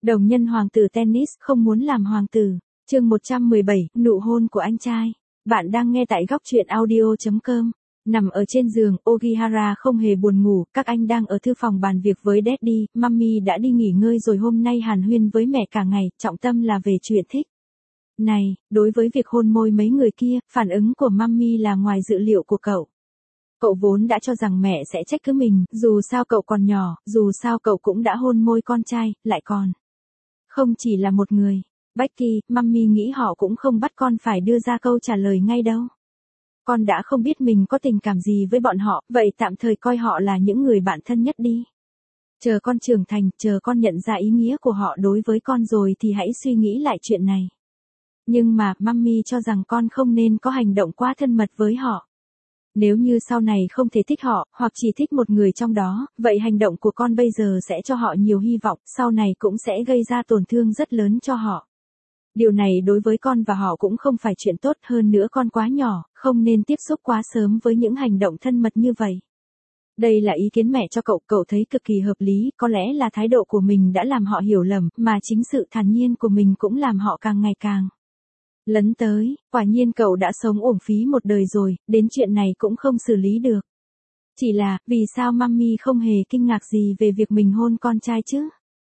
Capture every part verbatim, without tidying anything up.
Đồng nhân hoàng tử tennis không muốn làm hoàng tử. Chương một trăm mười bảy, nụ hôn của anh trai. Bạn đang nghe tại góc truyện audio chấm com. Nằm ở trên giường, Ogihara không hề buồn ngủ, các anh đang ở thư phòng bàn việc với Daddy, Mummy đã đi nghỉ ngơi rồi hôm nay hàn huyên với mẹ cả ngày, trọng tâm là về chuyện thích. Này, đối với việc hôn môi mấy người kia, phản ứng của Mummy là ngoài dự liệu của cậu. Cậu vốn đã cho rằng mẹ sẽ trách cứ mình, dù sao cậu còn nhỏ, dù sao cậu cũng đã hôn môi con trai, lại còn. Không chỉ là một người. Becky, Mummy nghĩ họ cũng không bắt con phải đưa ra câu trả lời ngay đâu. Con đã không biết mình có tình cảm gì với bọn họ, vậy tạm thời coi họ là những người bạn thân nhất đi. Chờ con trưởng thành, chờ con nhận ra ý nghĩa của họ đối với con rồi thì hãy suy nghĩ lại chuyện này. Nhưng mà, Mummy cho rằng con không nên có hành động quá thân mật với họ. Nếu như sau này không thể thích họ, hoặc chỉ thích một người trong đó, vậy hành động của con bây giờ sẽ cho họ nhiều hy vọng, sau này cũng sẽ gây ra tổn thương rất lớn cho họ. Điều này đối với con và họ cũng không phải chuyện tốt, hơn nữa con quá nhỏ, không nên tiếp xúc quá sớm với những hành động thân mật như vậy. Đây là ý kiến mẹ cho cậu, cậu thấy cực kỳ hợp lý, có lẽ là thái độ của mình đã làm họ hiểu lầm, mà chính sự thản nhiên của mình cũng làm họ càng ngày càng lấn tới. Quả nhiên cậu đã sống uổng phí một đời rồi, đến chuyện này cũng không xử lý được. Chỉ là, vì sao Mummy không hề kinh ngạc gì về việc mình hôn con trai chứ?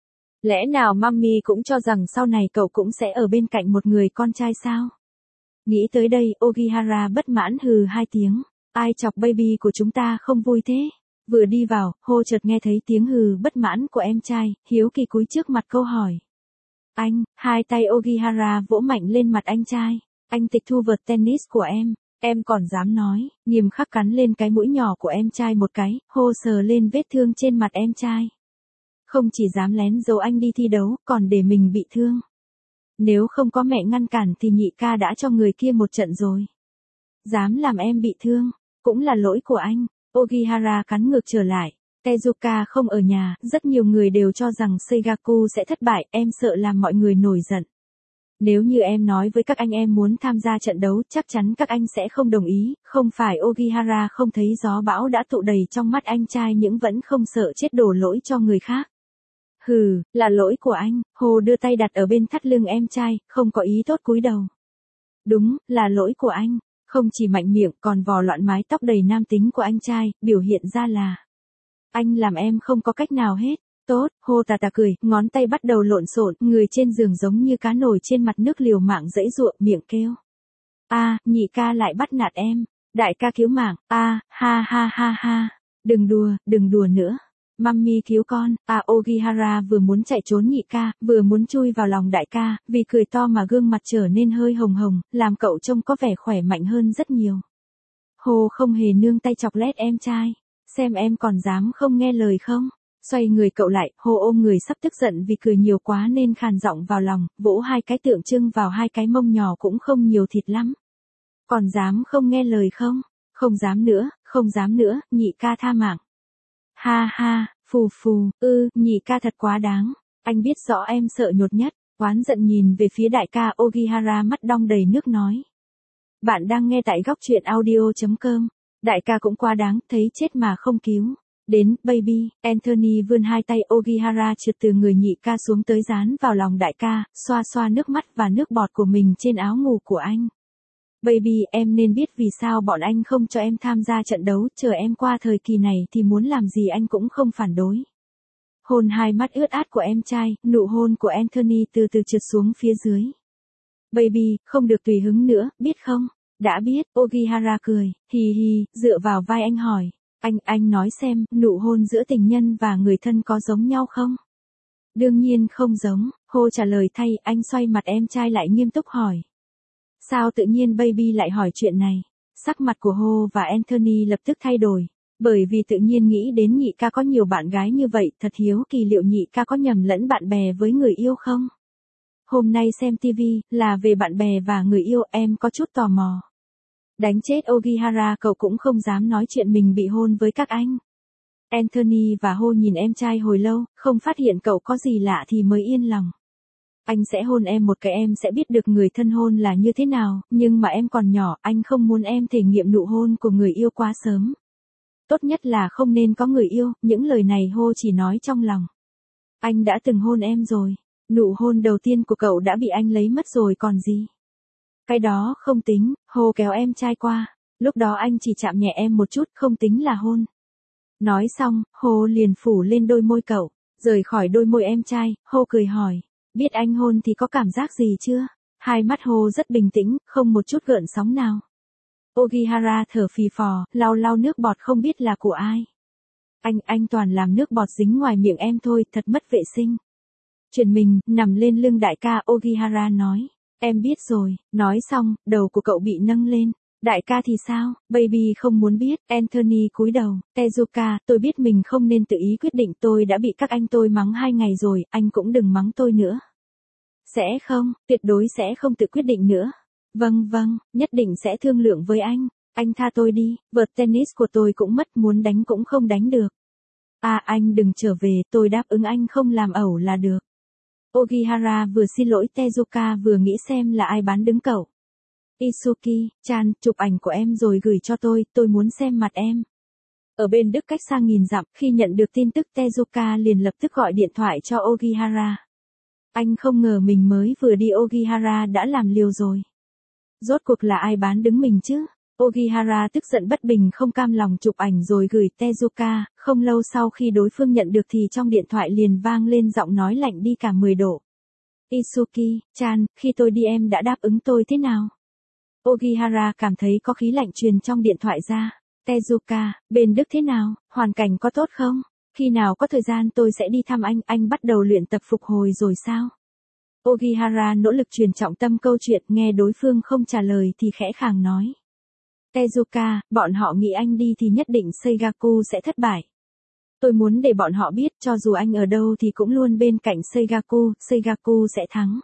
Lẽ nào Mummy cũng cho rằng sau này cậu cũng sẽ ở bên cạnh một người con trai sao? Nghĩ tới đây, Ogihara bất mãn hừ hai tiếng. Ai chọc baby của chúng ta không vui thế? Vừa đi vào, Ho chợt nghe thấy tiếng hừ bất mãn của em trai, hiếu kỳ cúi trước mặt câu hỏi. Anh, hai tay Ogihara vỗ mạnh lên mặt anh trai. Anh tịch thu vợt tennis của em. Em còn dám nói, nghiêm khắc cắn lên cái mũi nhỏ của em trai một cái, Ho sờ lên vết thương trên mặt em trai. Không chỉ dám lén giấu anh đi thi đấu, còn để mình bị thương. Nếu không có mẹ ngăn cản thì nhị ca đã cho người kia một trận rồi. Dám làm em bị thương, cũng là lỗi của anh. Ogihara cắn ngược trở lại. Tezuka không ở nhà, rất nhiều người đều cho rằng Seigaku sẽ thất bại, em sợ làm mọi người nổi giận. Nếu như em nói với các anh em muốn tham gia trận đấu, chắc chắn các anh sẽ không đồng ý, không phải Ogihara không thấy gió bão đã tụ đầy trong mắt anh trai nhưng vẫn không sợ chết đổ lỗi cho người khác. Hừ, là lỗi của anh. Hồ đưa tay đặt ở bên thắt lưng em trai, không có ý tốt cúi đầu. Đúng, là lỗi của anh. Không chỉ mạnh miệng còn vò loạn mái tóc đầy nam tính của anh trai, biểu hiện ra là anh làm em không có cách nào hết. Tốt, Hô tà tà cười, ngón tay bắt đầu lộn xộn, người trên giường giống như cá nổi trên mặt nước liều mạng giãy giụa, miệng kêu. A, à, nhị ca lại bắt nạt em. Đại ca cứu mạng, a, à, ha ha ha ha. Đừng đùa, đừng đùa nữa. Mummy cứu con. À, Ogihara vừa muốn chạy trốn nhị ca, vừa muốn chui vào lòng đại ca, vì cười to mà gương mặt trở nên hơi hồng hồng, làm cậu trông có vẻ khỏe mạnh hơn rất nhiều. Hồ không hề nương tay chọc lét em trai. Xem em còn dám không nghe lời không? Xoay người cậu lại, Hồ ôm người sắp tức giận vì cười nhiều quá nên khàn giọng vào lòng, vỗ hai cái tượng trưng vào hai cái mông nhỏ cũng không nhiều thịt lắm. Còn dám không nghe lời không? Không dám nữa, không dám nữa, nhị ca tha mạng. Ha ha, phù phù, ư, nhị ca thật quá đáng. Anh biết rõ em sợ nhột nhất. Oán giận nhìn về phía đại ca, Ogihara mắt đong đầy nước nói. Bạn đang nghe tại góc truyện audio chấm com. Đại ca cũng quá đáng, thấy chết mà không cứu. Đến, baby, Anthony vươn hai tay Ogihara trượt từ người nhị ca xuống tới dán vào lòng đại ca, xoa xoa nước mắt và nước bọt của mình trên áo ngủ của anh. Baby, em nên biết vì sao bọn anh không cho em tham gia trận đấu, chờ em qua thời kỳ này thì muốn làm gì anh cũng không phản đối. Hôn hai mắt ướt át của em trai, nụ hôn của Anthony từ từ trượt xuống phía dưới. Baby, không được tùy hứng nữa, biết không? Đã biết, Ogihara cười, hì hì, dựa vào vai anh hỏi. Anh, anh nói xem, nụ hôn giữa tình nhân và người thân có giống nhau không? Đương nhiên không giống, Hồ trả lời thay, anh xoay mặt em trai lại nghiêm túc hỏi. Sao tự nhiên baby lại hỏi chuyện này? Sắc mặt của Ho và Anthony lập tức thay đổi, bởi vì tự nhiên nghĩ đến nhị ca có nhiều bạn gái như vậy, thật hiếu kỳ liệu nhị ca có nhầm lẫn bạn bè với người yêu không? Hôm nay xem ti vi, là về bạn bè và người yêu, em có chút tò mò. Đánh chết Ogihara, cậu cũng không dám nói chuyện mình bị hôn với các anh. Anthony và Ho nhìn em trai hồi lâu, không phát hiện cậu có gì lạ thì mới yên lòng. Anh sẽ hôn em một cái em sẽ biết được người thân hôn là như thế nào, nhưng mà em còn nhỏ, anh không muốn em thể nghiệm nụ hôn của người yêu quá sớm. Tốt nhất là không nên có người yêu, những lời này Ho chỉ nói trong lòng. Anh đã từng hôn em rồi. Nụ hôn đầu tiên của cậu đã bị anh lấy mất rồi còn gì. Cái đó không tính, Hồ kéo em trai qua. Lúc đó anh chỉ chạm nhẹ em một chút, không tính là hôn. Nói xong, Hồ liền phủ lên đôi môi cậu. Rời khỏi đôi môi em trai, Hồ cười hỏi. Biết anh hôn thì có cảm giác gì chưa? Hai mắt Hồ rất bình tĩnh, không một chút gợn sóng nào. Ogihara thở phì phò, lau lau nước bọt không biết là của ai. Anh, anh toàn làm nước bọt dính ngoài miệng em thôi, thật mất vệ sinh. Chuyển mình, nằm lên lưng đại ca, Ogihara nói. Em biết rồi, nói xong, đầu của cậu bị nâng lên. Đại ca thì sao, baby không muốn biết, Anthony cúi đầu, Tezuka, tôi biết mình không nên tự ý quyết định, tôi đã bị các anh tôi mắng hai ngày rồi, anh cũng đừng mắng tôi nữa. Sẽ không, tuyệt đối sẽ không tự quyết định nữa. Vâng vâng, nhất định sẽ thương lượng với anh, anh tha tôi đi, vợt tennis của tôi cũng mất, muốn đánh cũng không đánh được. À anh đừng trở về, tôi đáp ứng anh không làm ẩu là được. Ogihara vừa xin lỗi Tezuka vừa nghĩ xem là ai bán đứng cậu. Isuki-chan, chụp ảnh của em rồi gửi cho tôi, tôi muốn xem mặt em. Ở bên Đức cách xa nghìn dặm, khi nhận được tin tức Tezuka liền lập tức gọi điện thoại cho Ogihara. Anh không ngờ mình mới vừa đi Ogihara đã làm liều rồi. Rốt cuộc là ai bán đứng mình chứ? Ogihara tức giận bất bình không cam lòng chụp ảnh rồi gửi Tezuka, không lâu sau khi đối phương nhận được thì trong điện thoại liền vang lên giọng nói lạnh đi cả mười độ. Isuki-chan, khi tôi đi em đã đáp ứng tôi thế nào? Ogihara cảm thấy có khí lạnh truyền trong điện thoại ra. Tezuka, bên Đức thế nào, hoàn cảnh có tốt không? Khi nào có thời gian tôi sẽ đi thăm anh, anh bắt đầu luyện tập phục hồi rồi sao? Ogihara nỗ lực truyền trọng tâm câu chuyện, nghe đối phương không trả lời thì khẽ khàng nói. Tezuka, bọn họ nghĩ anh đi thì nhất định Seigaku sẽ thất bại. Tôi muốn để bọn họ biết cho dù anh ở đâu thì cũng luôn bên cạnh Seigaku, Seigaku sẽ thắng.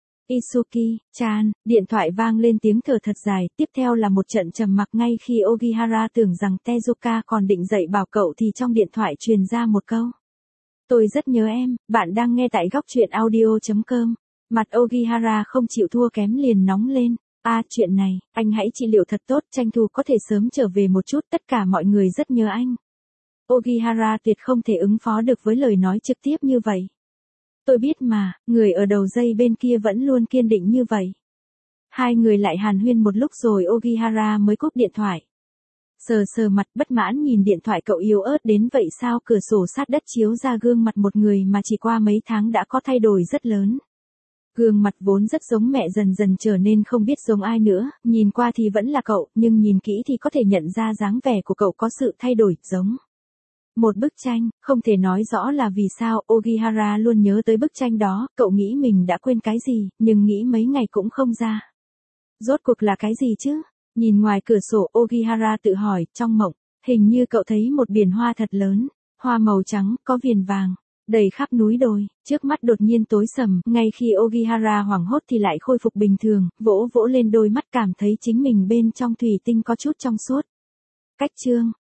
Isuki-chan, điện thoại vang lên tiếng thở thật dài, tiếp theo là một trận trầm mặc ngay khi Ogihara tưởng rằng Tezuka còn định dậy bảo cậu thì trong điện thoại truyền ra một câu. Tôi rất nhớ em, bạn đang nghe tại góc truyện audio chấm com. Mặt Ogihara không chịu thua kém liền nóng lên. À chuyện này, anh hãy trị liệu thật tốt, tranh thủ có thể sớm trở về một chút, tất cả mọi người rất nhớ anh. Ogihara tuyệt không thể ứng phó được với lời nói trực tiếp như vậy. Tôi biết mà, người ở đầu dây bên kia vẫn luôn kiên định như vậy. Hai người lại hàn huyên một lúc rồi Ogihara mới cúp điện thoại. Sờ sờ mặt bất mãn nhìn điện thoại cậu yếu ớt đến vậy sao, cửa sổ sát đất chiếu ra gương mặt một người mà chỉ qua mấy tháng đã có thay đổi rất lớn. Gương mặt vốn rất giống mẹ dần dần trở nên không biết giống ai nữa, nhìn qua thì vẫn là cậu, nhưng nhìn kỹ thì có thể nhận ra dáng vẻ của cậu có sự thay đổi, giống một bức tranh, không thể nói rõ là vì sao, Ogihara luôn nhớ tới bức tranh đó, cậu nghĩ mình đã quên cái gì, nhưng nghĩ mấy ngày cũng không ra. Rốt cuộc là cái gì chứ? Nhìn ngoài cửa sổ, Ogihara tự hỏi, trong mộng, hình như cậu thấy một biển hoa thật lớn, hoa màu trắng, có viền vàng, đầy khắp núi đồi, trước mắt đột nhiên tối sầm, ngay khi Ogihara hoảng hốt thì lại khôi phục bình thường, vỗ vỗ lên đôi mắt cảm thấy chính mình bên trong thủy tinh có chút trong suốt. Cách chương